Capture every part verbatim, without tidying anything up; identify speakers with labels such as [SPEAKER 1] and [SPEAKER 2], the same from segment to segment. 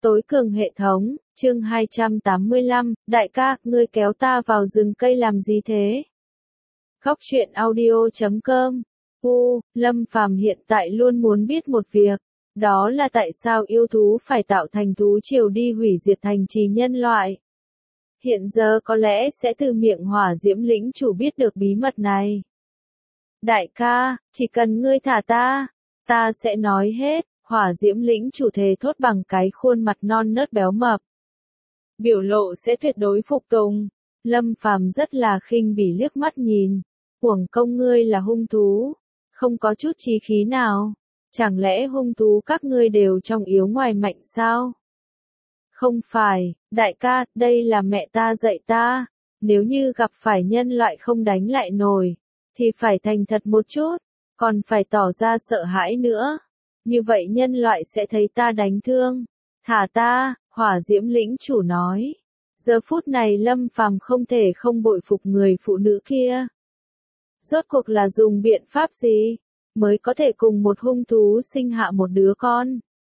[SPEAKER 1] Tối cường hệ thống, chương hai trăm tám mươi lăm, đại ca, ngươi kéo ta vào rừng cây làm gì thế? Khóc chuyện audio chấm com. U, Lâm Phàm hiện tại luôn muốn biết một việc, đó là tại sao yêu thú phải tạo thành thú triều đi hủy diệt thành trì nhân loại. Hiện giờ có lẽ sẽ từ miệng Hỏa Diễm lĩnh chủ biết được bí mật này. Đại ca, chỉ cần ngươi thả ta, ta sẽ nói hết. Hỏa Diễm lĩnh chủ thề thốt bằng cái khuôn mặt non nớt béo mập. Biểu lộ sẽ tuyệt đối phục tùng. Lâm Phàm rất là khinh bỉ liếc mắt nhìn. Uổng công ngươi là hung thú, không có chút chí khí nào. Chẳng lẽ hung thú các ngươi đều trong yếu ngoài mạnh sao? Không phải, đại ca, đây là mẹ ta dạy ta. Nếu như gặp phải nhân loại không đánh lại nổi, thì phải thành thật một chút, còn phải tỏ ra sợ hãi nữa. Như vậy nhân loại sẽ thấy ta đánh thương. Thả ta, Hỏa Diễm lĩnh chủ nói. Giờ phút này Lâm Phàm không thể không bội phục người phụ nữ kia. Rốt cuộc là dùng biện pháp gì mới có thể cùng một hung thú sinh hạ một đứa con?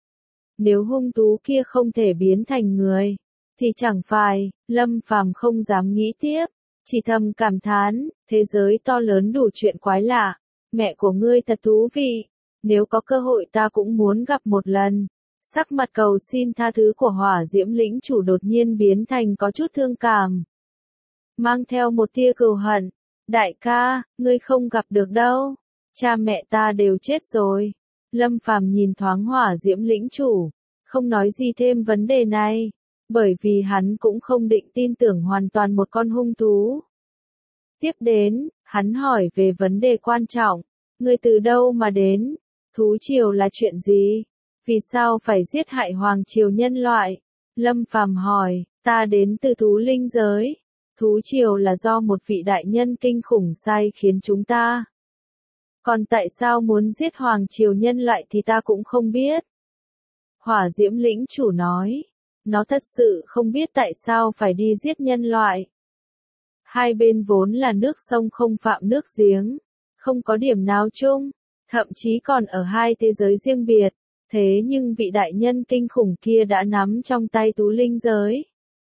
[SPEAKER 1] Nếu hung thú kia không thể biến thành người, thì chẳng phải, Lâm Phàm không dám nghĩ tiếp, chỉ thầm cảm thán, thế giới to lớn đủ chuyện quái lạ, mẹ của ngươi thật thú vị. Nếu có cơ hội ta cũng muốn gặp một lần. Sắc mặt cầu xin tha thứ của Hỏa Diễm lĩnh chủ đột nhiên biến thành có chút thương cảm. Mang theo một tia cừu hận. Đại ca, ngươi không gặp được đâu. Cha mẹ ta đều chết rồi. Lâm Phàm nhìn thoáng Hỏa Diễm lĩnh chủ. Không nói gì thêm vấn đề này. Bởi vì hắn cũng không định tin tưởng hoàn toàn một con hung thú. Tiếp đến, hắn hỏi về vấn đề quan trọng. Ngươi từ đâu mà đến? Thú triều là chuyện gì? Vì sao phải giết hại hoàng triều nhân loại? Lâm Phàm hỏi, ta đến từ thú linh giới. Thú triều là do một vị đại nhân kinh khủng sai khiến chúng ta. Còn tại sao muốn giết hoàng triều nhân loại thì ta cũng không biết. Hỏa Diễm lĩnh chủ nói, nó thật sự không biết tại sao phải đi giết nhân loại. Hai bên vốn là nước sông không phạm nước giếng, không có điểm nào chung. Thậm chí còn ở hai thế giới riêng biệt, thế nhưng vị đại nhân kinh khủng kia đã nắm trong tay thú linh giới.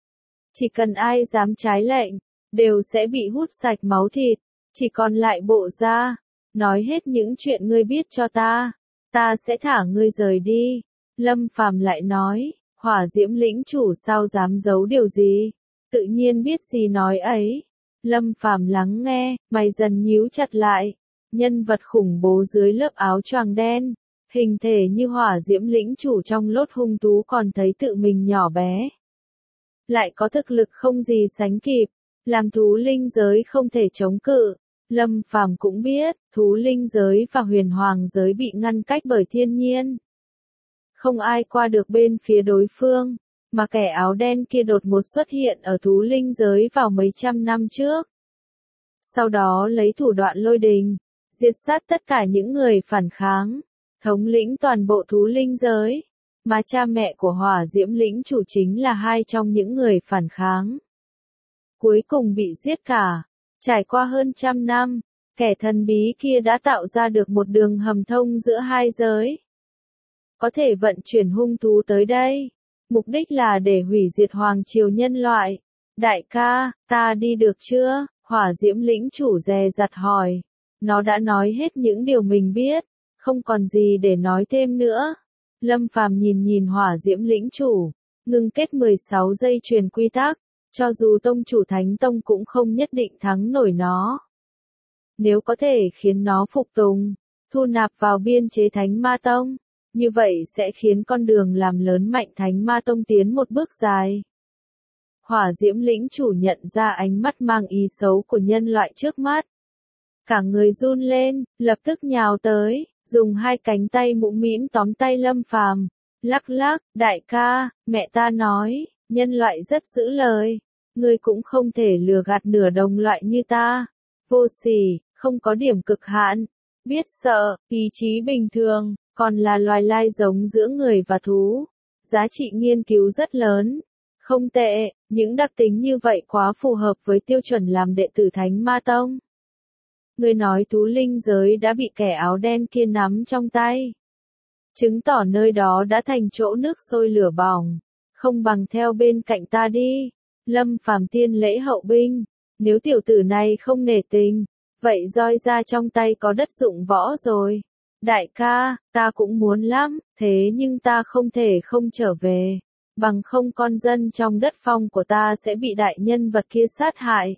[SPEAKER 1] Chỉ cần ai dám trái lệnh, đều sẽ bị hút sạch máu thịt, chỉ còn lại bộ da. Nói hết những chuyện ngươi biết cho ta, ta sẽ thả ngươi rời đi. Lâm Phàm lại nói, Hỏa Diễm lĩnh chủ sao dám giấu điều gì, tự nhiên biết gì nói ấy. Lâm Phàm lắng nghe, mày dần nhíu chặt lại. Nhân vật khủng bố dưới lớp áo choàng đen, hình thể như Hỏa Diễm lĩnh chủ trong lốt hung thú còn thấy tự mình nhỏ bé. Lại có thực lực không gì sánh kịp, làm thú linh giới không thể chống cự. Lâm Phàm cũng biết, thú linh giới và huyền hoàng giới bị ngăn cách bởi thiên nhiên. Không ai qua được bên phía đối phương, mà kẻ áo đen kia đột ngột xuất hiện ở thú linh giới vào mấy trăm năm trước. Sau đó lấy thủ đoạn lôi đình, diệt sát tất cả những người phản kháng, thống lĩnh toàn bộ thú linh giới, mà cha mẹ của Hỏa Diễm lĩnh chủ chính là hai trong những người phản kháng. Cuối cùng bị giết cả, trải qua hơn trăm năm, kẻ thần bí kia đã tạo ra được một đường hầm thông giữa hai giới. Có thể vận chuyển hung thú tới đây, mục đích là để hủy diệt hoàng triều nhân loại. Đại ca, ta đi được chưa? Hỏa Diễm lĩnh chủ dè dặt hỏi. Nó đã nói hết những điều mình biết, không còn gì để nói thêm nữa. Lâm Phàm nhìn nhìn Hỏa Diễm lĩnh chủ, ngưng kết mười sáu dây chuyền quy tắc, cho dù tông chủ Thánh Tông cũng không nhất định thắng nổi nó. Nếu có thể khiến nó phục tùng, thu nạp vào biên chế Thánh Ma Tông, như vậy sẽ khiến con đường làm lớn mạnh Thánh Ma Tông tiến một bước dài. Hỏa Diễm lĩnh chủ nhận ra ánh mắt mang ý xấu của nhân loại trước mắt. Cả người run lên, lập tức nhào tới, dùng hai cánh tay mũm mĩm tóm tay Lâm Phàm, lắc lắc, đại ca, mẹ ta nói, nhân loại rất giữ lời, ngươi cũng không thể lừa gạt nửa đồng loại như ta, vô sỉ, không có điểm cực hạn, biết sợ, ý chí bình thường, còn là loài lai giống giữa người và thú, giá trị nghiên cứu rất lớn. Không tệ, những đặc tính như vậy quá phù hợp với tiêu chuẩn làm đệ tử Thánh Ma Tông. Ngươi nói thú linh giới đã bị kẻ áo đen kia nắm trong tay. chứng tỏ nơi đó đã thành chỗ nước sôi lửa bỏng, không bằng theo bên cạnh ta đi. Lâm Phàm tiên lễ hậu binh, nếu tiểu tử này không nể tình, vậy roi ra trong tay có đất dụng võ rồi. Đại ca, ta cũng muốn lắm, thế nhưng ta không thể không trở về, bằng không con dân trong đất phong của ta sẽ bị đại nhân vật kia sát hại.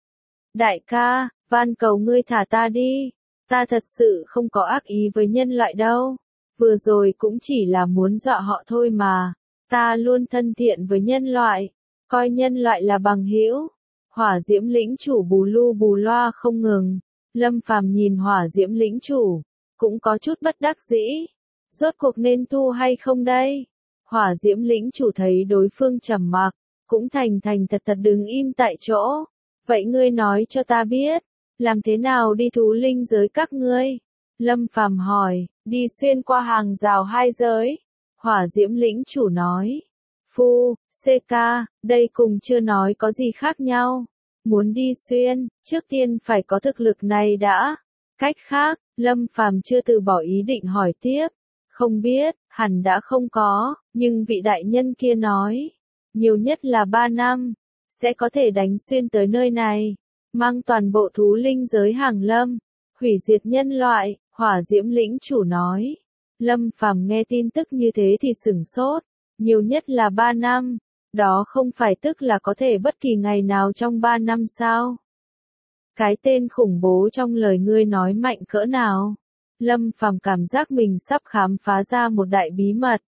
[SPEAKER 1] Đại ca, van cầu ngươi thả ta đi, ta thật sự không có ác ý với nhân loại đâu, vừa rồi cũng chỉ là muốn dọa họ thôi mà, ta luôn thân thiện với nhân loại, coi nhân loại là bằng hữu. Hỏa Diễm lĩnh chủ bù lu bù loa không ngừng, Lâm Phàm nhìn Hỏa Diễm lĩnh chủ, cũng có chút bất đắc dĩ, rốt cuộc nên thu hay không đây? Hỏa Diễm lĩnh chủ thấy đối phương trầm mặc, cũng thành thành thật thật đứng im tại chỗ. Vậy ngươi nói cho ta biết, làm thế nào đi thú linh giới các ngươi? Lâm Phàm hỏi, đi xuyên qua hàng rào hai giới. Hỏa Diễm lĩnh chủ nói, phu, xê ca, đây cùng chưa nói có gì khác nhau. Muốn đi xuyên, trước tiên phải có thực lực này đã. Cách khác, Lâm Phàm chưa từ bỏ ý định hỏi tiếp. Không biết, hẳn đã không có, nhưng vị đại nhân kia nói, nhiều nhất là ba năm, sẽ có thể đánh xuyên tới nơi này, mang toàn bộ thú linh giới hàng lâm, hủy diệt nhân loại. Hỏa Diễm lĩnh chủ nói. Lâm Phàm nghe tin tức như thế thì sửng sốt, nhiều nhất là ba năm, đó không phải tức là có thể bất kỳ ngày nào trong ba năm sao? Cái tên khủng bố trong lời ngươi nói mạnh cỡ nào? Lâm Phàm cảm giác mình sắp khám phá ra một đại bí mật.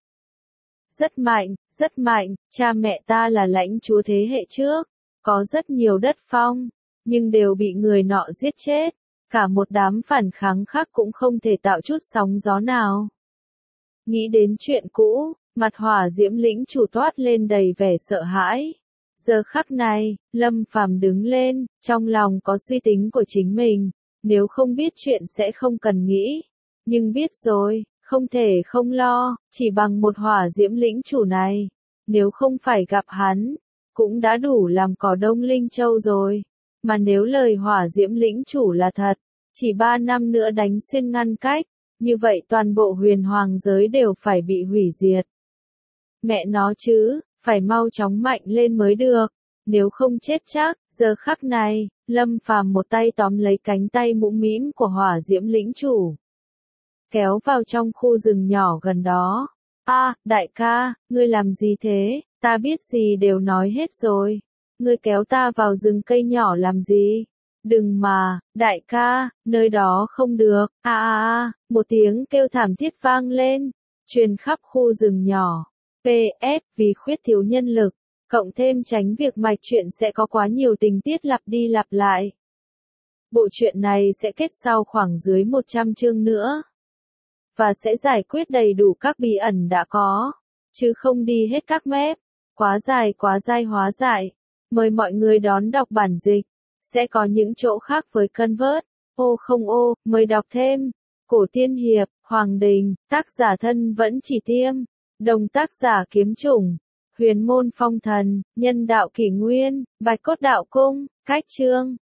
[SPEAKER 1] Rất mạnh, rất mạnh, cha mẹ ta là lãnh chúa thế hệ trước, có rất nhiều đất phong, nhưng đều bị người nọ giết chết, cả một đám phản kháng khác cũng không thể tạo chút sóng gió nào. Nghĩ đến chuyện cũ, mặt Hỏa Diễm lĩnh chủ toát lên đầy vẻ sợ hãi. Giờ khắc này, Lâm Phàm đứng lên, trong lòng có suy tính của chính mình, nếu không biết chuyện sẽ không cần nghĩ, nhưng biết rồi, không thể không lo, chỉ bằng một Hỏa Diễm lĩnh chủ này, nếu không phải gặp hắn, cũng đã đủ làm cỏ Đông Linh Châu rồi, mà nếu lời Hỏa Diễm lĩnh chủ là thật, chỉ ba năm nữa đánh xuyên ngăn cách, như vậy toàn bộ huyền hoàng giới đều phải bị hủy diệt. Mẹ nó chứ, phải mau chóng mạnh lên mới được, nếu không chết chắc. Giờ khắc này, Lâm Phàm một tay tóm lấy cánh tay mũm mĩm của Hỏa Diễm lĩnh chủ, kéo vào trong khu rừng nhỏ gần đó. A, đại ca, ngươi làm gì thế, ta biết gì đều nói hết rồi, ngươi kéo ta vào rừng cây nhỏ làm gì? Đừng mà, đại ca, nơi đó không được. A a a, một tiếng kêu thảm thiết vang lên, truyền khắp khu rừng nhỏ. pê ét, vì khuyết thiếu nhân lực, cộng thêm tránh việc mạch truyện sẽ có quá nhiều tình tiết lặp đi lặp lại. Bộ truyện này sẽ kết sau khoảng dưới một trăm chương nữa, và sẽ giải quyết đầy đủ các bí ẩn đã có, chứ không đi hết các mép. Quá dài quá dai hóa giải. Mời mọi người đón đọc bản dịch. Sẽ có những chỗ khác với Convert. Ô không ô, mời đọc thêm. Cổ tiên hiệp, Hoàng Đình, tác giả thân vẫn chỉ tiêm. Đồng tác giả kiếm chủng. Huyền môn phong thần, nhân đạo kỷ nguyên, bạch cốt đạo cung, cách chương.